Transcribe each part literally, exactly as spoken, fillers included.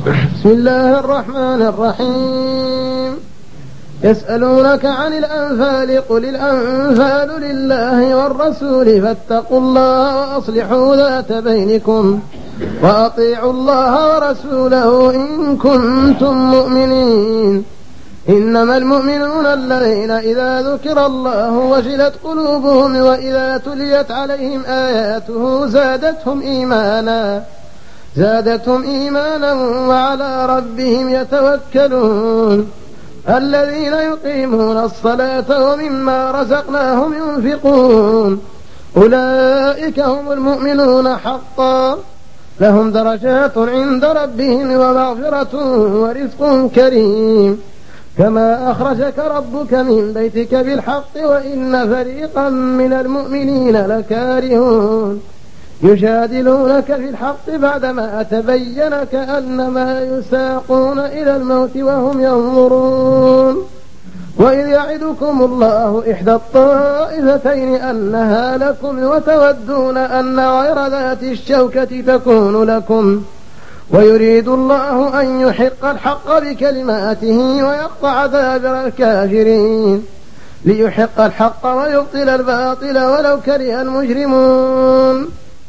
بسم الله الرحمن الرحيم. يسألونك عن الأنفال قل الأنفال لله والرسول فاتقوا الله وأصلحوا ذات بينكم وأطيعوا الله ورسوله إن كنتم مؤمنين. إنما المؤمنون الذين إذا ذكر الله وجلت قلوبهم وإذا تليت عليهم آياته زادتهم إيمانا زادتهم إيمانا وعلى ربهم يتوكلون. الذين يقيمون الصلاة ومما رزقناهم ينفقون أولئك هم المؤمنون حقا لهم درجات عند ربهم ومغفرة ورزق كريم. كما أخرجك ربك من بيتك بالحق وإن فريقا من المؤمنين لكارهون يجادلونك في الحق بعدما تبين كأنما يساقون إلى الموت وهم ينظرون. وإذ يعدكم الله إحدى الطائفتين أنها لكم وتودون أن غير ذات الشوكة تكون لكم ويريد الله أن يحق الحق بكلماته ويقطع دابر الكافرين ليحق الحق ويبطل الباطل ولو كره المجرمون.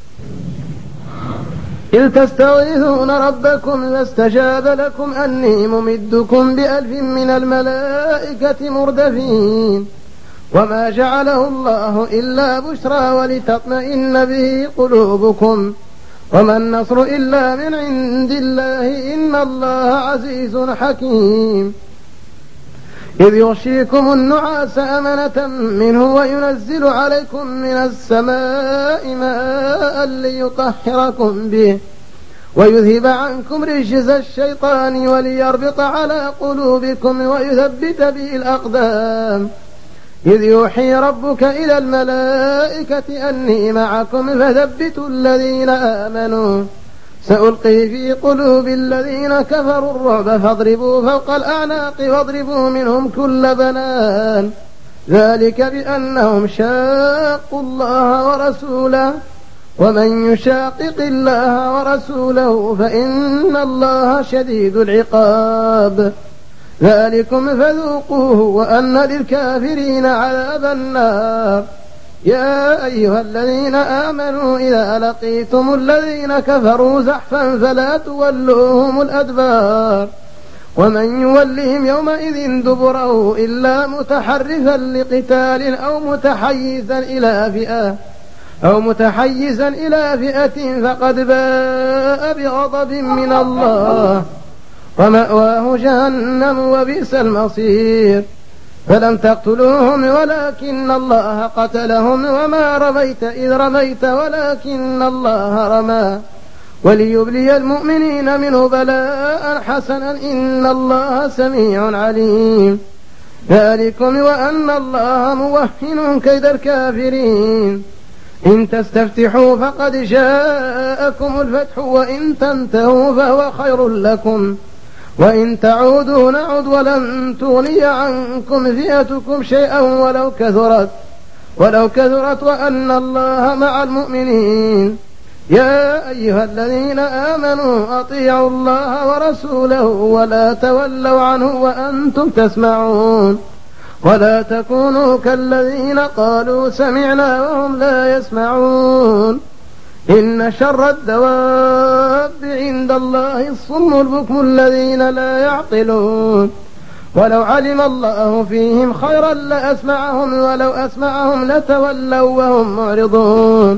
إذ تستغيثون ربكم فاستجاب لكم أني ممدكم بألف من الملائكة مردفين وما جعله الله إلا بشرى ولتطمئن به قلوبكم وما النصر إلا من عند الله إن الله عزيز حكيم. إذ يغشيكم النعاس أمنة منه وينزل عليكم من السماء ماء ليطهركم به ويذهب عنكم رجز الشيطان وليربط على قلوبكم ويثبت به الأقدام. إذ يوحي ربك إلى الملائكة أني معكم فثبتوا الذين آمنوا سألقي في قلوب الذين كفروا الرعب فاضربوا فوق الأعناق واضربوا منهم كل بنان ذلك بأنهم شاقوا الله ورسوله ومن يشاقق الله ورسوله فإن الله شديد العقاب. ذلكم فذوقوه وأن للكافرين عذاب النار. يا أيها الذين آمنوا إذا لقيتم الذين كفروا زحفا فلا تولوهم الأدبار ومن يولهم يومئذ دبره إلا متحرفا لقتال أو متحيزا إلى فئة أو متحيزا إلى فئة فقد باء بغضب من الله ومأواه جهنم وبئس المصير. فلم تقتلوهم ولكن الله قتلهم وما رميت إذ رميت ولكن الله رمى وليبلي المؤمنين منه بلاء حسنا إن الله سميع عليم. ذلكم وأن الله موهن كيد الكافرين. إن تستفتحوا فقد جاءكم الفتح وإن تنتهوا فهو خير لكم وإن تعودوا نعد ولن تغني عنكم فئتكم شيئا ولو كثرت ولو كثرت وأن الله مع المؤمنين. يا أيها الذين آمنوا أطيعوا الله ورسوله ولا تولوا عنه وأنتم تسمعون ولا تكونوا كالذين قالوا سمعنا وهم لا يسمعون. إن شر الدواب عند الله الصم البكم الذين لا يعقلون ولو علم الله فيهم خيرا لأسمعهم ولو أسمعهم لتولوا وهم معرضون.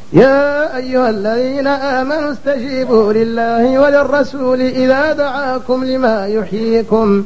يا أيها الذين آمنوا استجيبوا لله وللرسول إذا دعاكم لما يحييكم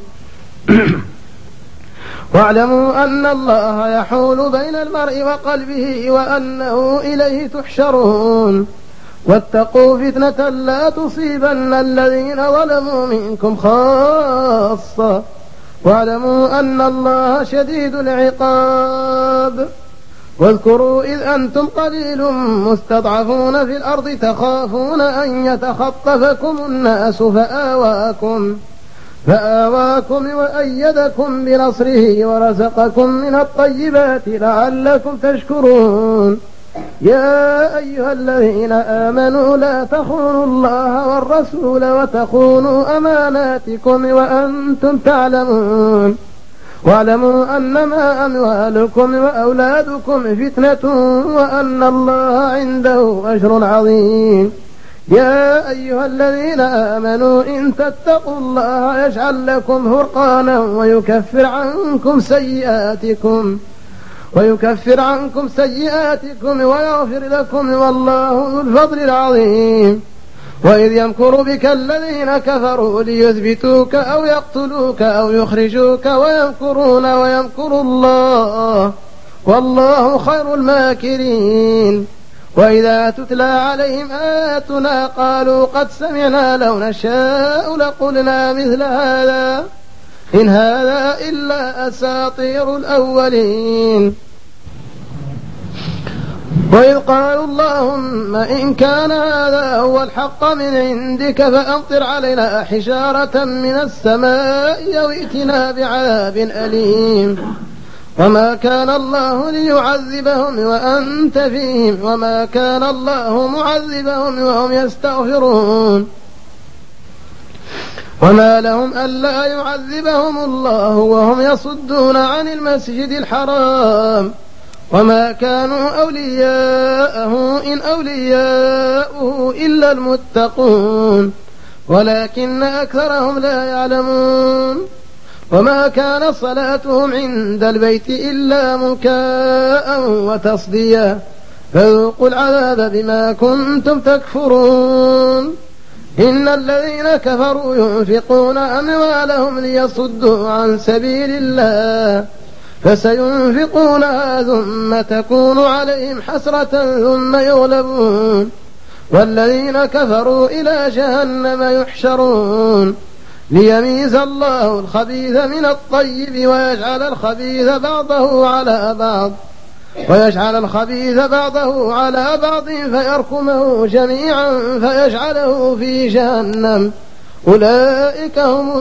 واعلموا أن الله يحول بين المرء وقلبه وأنه إليه تحشرون. واتقوا فتنة لا تصيبن الذين ظلموا منكم خاصة واعلموا أن الله شديد العقاب. واذكروا إذ أنتم قليل مستضعفون في الأرض تخافون أن يتخطفكم الناس فآواكم فآواكم وأيدكم بنصره ورزقكم من الطيبات لعلكم تشكرون. يا أيها الذين آمنوا لا تخونوا الله والرسول وتخونوا أماناتكم وأنتم تعلمون واعلموا أنما أموالكم وأولادكم فتنة وأن الله عنده أجر عظيم. يا أيها الذين آمنوا إن تتقوا الله يجعل لكم فرقانا ويكفر عنكم سيئاتكم ويكفر عنكم سيئاتكم ويغفر لكم والله ذو الفضل العظيم. وإذ يمكر بك الذين كفروا ليثبتوك أو يقتلوك أو يخرجوك ويمكرون ويمكر الله والله خير الماكرين. وإذا تتلى عليهم آياتنا قالوا قد سمعنا لو نشاء لقلنا مثل هذا إن هذا إلا أساطير الأولين. وإذ قالوا اللهم إن كان هذا هو الحق من عندك فأمطر علينا حجارة من السماء أو ائتنا بعذاب أليم. وما كان الله ليعذبهم وأنت فيهم وما كان الله معذبهم وهم يستغفرون. وما لهم ألا يعذبهم الله وهم يصدون عن المسجد الحرام وما كانوا أولياءه إن أولياؤه إلا المتقون ولكن أكثرهم لا يعلمون. وما كان صلاتهم عند البيت إلا مكاء وتصديا فذوقوا العذاب بما كنتم تكفرون. إن الذين كفروا ينفقون أموالهم ليصدوا عن سبيل الله فسينفقونها ثم تكون عليهم حسرة ثم يغلبون والذين كفروا إلى جهنم يحشرون ليميز الله الخبيث من الطيب ويجعل الخبيث بعضه على بعض ويجعل الخبيث بعضه على بعض فيركمه جميعا فيجعله في جهنم أولئك هم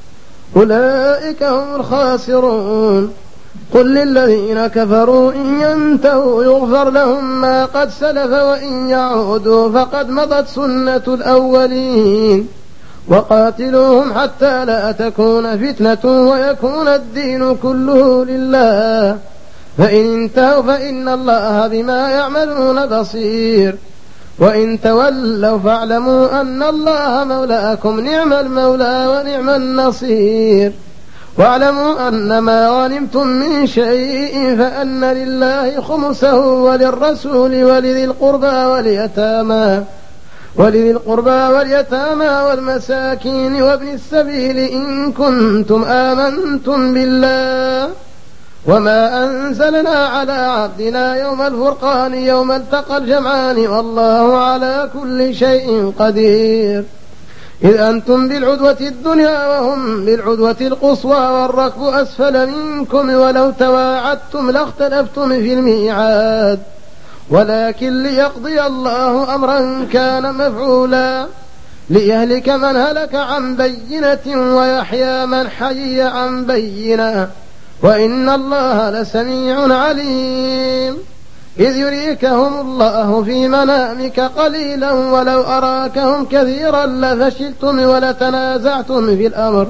أولئك هم الخاسرون. قل للذين كفروا إن ينتهوا يغفر لهم ما قد سلف وإن يعودوا فقد مضت سنة الأولين. وقاتلوهم حتى لا تكون فتنة ويكون الدين كله لله فإن انتهوا فإن الله بما يعملون بصير. وإن تولوا فاعلموا أن الله مولاكم نعم المولى ونعم النصير. واعلموا أن ما غنمتم من شيء فأن لله خمسه وللرسول ولذي القربى واليتامى ولذي القربى واليتامى والمساكين وابن السبيل إن كنتم آمنتم بالله وما أنزلنا على عبدنا يوم الفرقان يوم التقى الجمعان والله على كل شيء قدير. إذ أنتم بالعدوة الدنيا وهم بالعدوة القصوى والركب أسفل منكم ولو تواعدتم لاختلفتم في الميعاد ولكن ليقضي الله أمرا كان مفعولا ليهلك من هلك عن بينة ويحيى من حي عن بينة وإن الله لسميع عليم. إذ يريكهم الله في منامك قليلا ولو أراكهم كثيرا لفشلتم ولتنازعتم في الأمر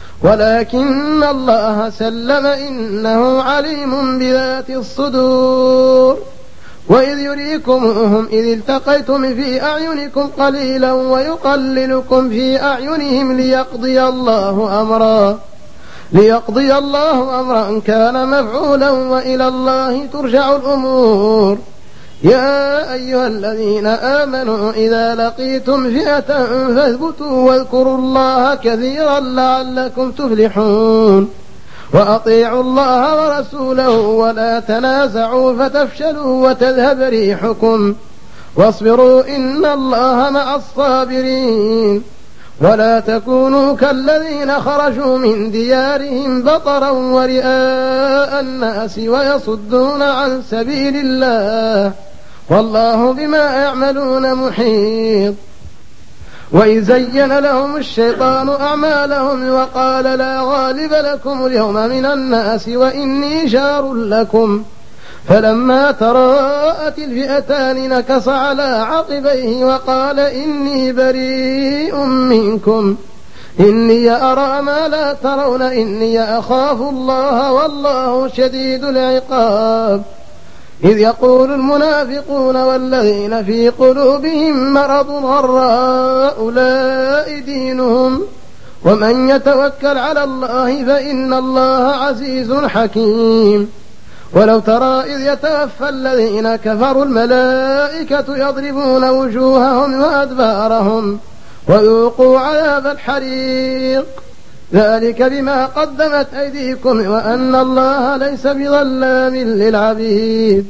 ولكن الله سلم إنه عليم بذات الصدور. وإذ يريكمهم إذ التقيتم في أعينكم قليلا ويقللكم في أعينهم ليقضي الله أمرا ليقضي الله أمرا كان مفعولا وإلى الله ترجع الأمور. يا أيها الذين آمنوا إذا لقيتم فئة فاثبتوا واذكروا الله كثيرا لعلكم تفلحون. وأطيعوا الله ورسوله ولا تنازعوا فتفشلوا وتذهب ريحكم واصبروا إن الله مع الصابرين. ولا تكونوا كالذين خرجوا من ديارهم بطرا ورئاء الناس ويصدون عن سبيل الله والله بما يعملون محيط. وإذ زين لهم الشيطان أعمالهم وقال لا غالب لكم اليوم من الناس وإني جار لكم فلما تراءت الفئتان نكص على عقبيه وقال إني بريء منكم إني أرى ما لا ترون إني أخاف الله والله شديد العقاب. إذ يقول المنافقون والذين في قلوبهم مرض غر هؤلاء دينهم ومن يتوكل على الله فإن الله عزيز حكيم. ولو ترى إذ يتوفى الذين كفروا الملائكة يضربون وجوههم وأدبارهم وذوقوا عذاب الحريق ذلك بما قدمت أيديكم وأن الله ليس بظلام للعبيد.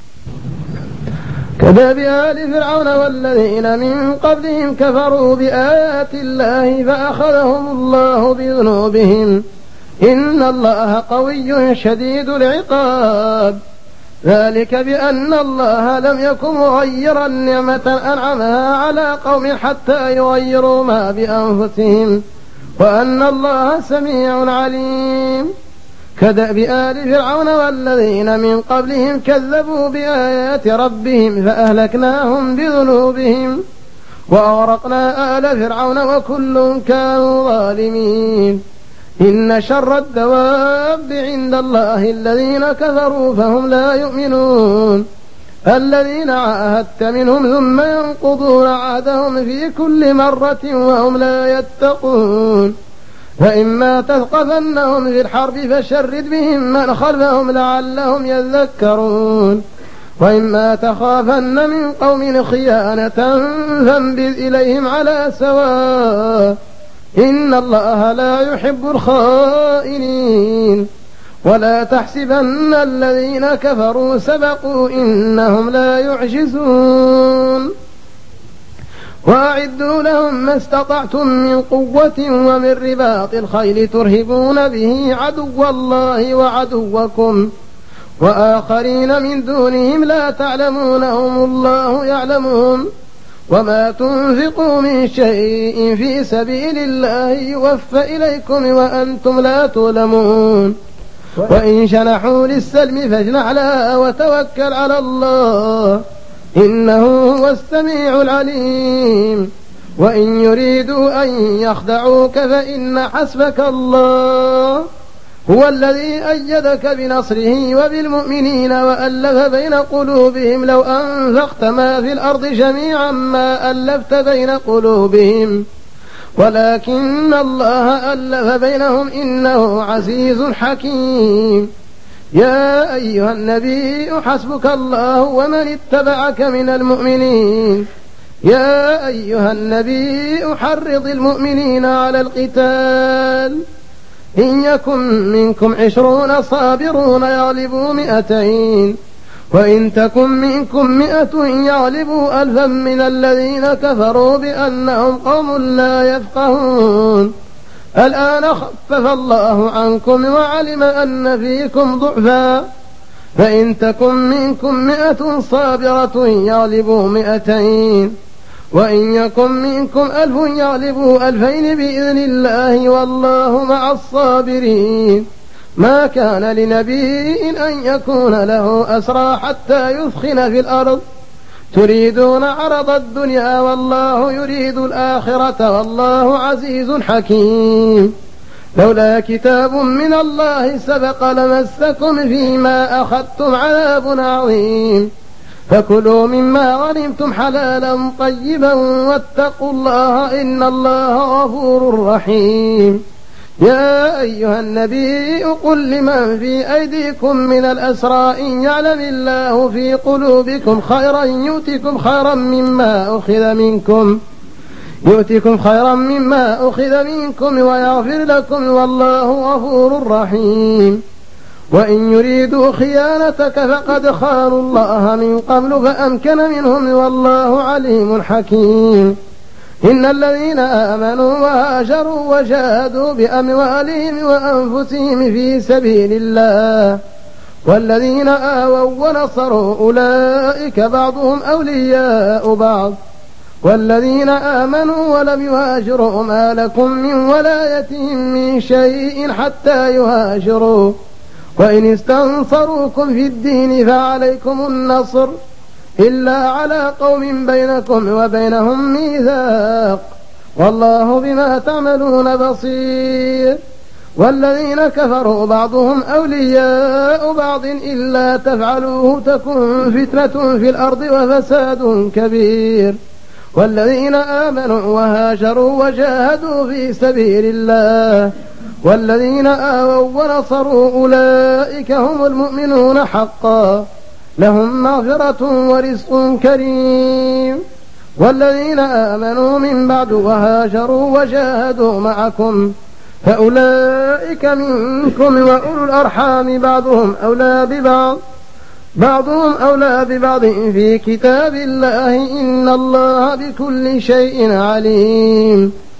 كداب آل فرعون والذين من قبلهم كفروا بآيات الله فأخذهم الله بذنوبهم إن الله قوي شديد العقاب. ذلك بأن الله لم يكن مغيرا نعمة أنعمها على قوم حتى يغيروا ما بأنفسهم وأن الله سميع عليم. كدأب آل فرعون والذين من قبلهم كذبوا بآيات ربهم فأهلكناهم بذنوبهم وأغرقنا آل فرعون وكل كانوا ظالمين. إن شر الدواب عند الله الذين كفروا فهم لا يؤمنون الذين عاهدت منهم ثم ينقضون عهدهم في كل مرة وهم لا يتقون. فإما تثقفنهم في الحرب فشرد بهم من خلفهم لعلهم يذكرون وإما تخافن من قوم خيانة فانبذ إليهم على سواء إن الله لا يحب الخائنين. ولا تحسبن الذين كفروا سبقوا إنهم لا يعجزون. وأعدوا لهم ما استطعتم من قوة ومن رباط الخيل ترهبون به عدو الله وعدوكم وآخرين من دونهم لا تعلمونهم الله يعلمهم وما تنفقوا من شيء في سبيل الله يوفى إليكم وأنتم لا تظلمون. وإن شنحوا للسلم فاجنح لها وتوكل على الله إنه هو السميع العليم. وإن يريدوا أن يخدعوك فإن حسبك الله هو الذي أيدك بنصره وبالمؤمنين وألف بين قلوبهم لو أنفقت ما في الأرض جميعا ما ألفت بين قلوبهم ولكن الله ألف بينهم إنه عزيز حكيم. يا أيها النبي حسبك الله ومن اتبعك من المؤمنين. يا أيها النبي حرض المؤمنين على القتال إن يكن منكم عشرون صابرون يغلبوا مئتين وإن تكن منكم مئة يغلبوا ألفا من الذين كفروا بأنهم قوم لا يفقهون. الآن خفف الله عنكم وعلم أن فيكم ضعفا فإن تكن منكم مئة صابرة يغلبوا مئتين وإن يكن منكم ألف يغلبوا ألفين بإذن الله والله مع الصابرين. ما كان لنبي أن يكون له أسرى حتى يثخن في الأرض تريدون عرض الدنيا والله يريد الآخرة والله عزيز حكيم. لولا كتاب من الله سبق لمسكم فيما أخذتم عذاب عظيم فكلوا مما غنمتم حلالا طيبا واتقوا الله إن الله غفور رحيم. يا أيها النبي قل لمن في أيديكم من الأسرى إن يعلم الله في قلوبكم خيرا يؤتكم خيرا مما أخذ منكم يؤتكم خيرا مما أخذ منكم ويغفر لكم والله غفور رحيم. وإن يريدوا خيانتك فقد خانوا الله من قبل فأمكن منهم والله عليم حكيم. إن الذين آمنوا وهاجروا وجاهدوا بأموالهم وأنفسهم في سبيل الله والذين آووا ونصروا أولئك بعضهم أولياء بعض والذين آمنوا ولم يهاجروا ما لكم من ولايتهم من شيء حتى يهاجروا وإن استنصروكم في الدين فعليكم النصر إلا على قوم بينكم وبينهم ميثاق والله بما تعملون بصير. والذين كفروا بعضهم أولياء بعض إلا تفعلوه تكن فتنة في الأرض وفساد كبير. والذين آمنوا وهاجروا وجاهدوا في سبيل الله والذين آووا ونصروا أولئك هم المؤمنون حقا لهم مغفرة ورزق كريم. والذين آمنوا من بعد وهاجروا وجاهدوا معكم فأولئك منكم وأولو الأرحام بعضهم أولى ببعض بعضهم أولى ببعض في كتاب الله إن الله بكل شيء عليم.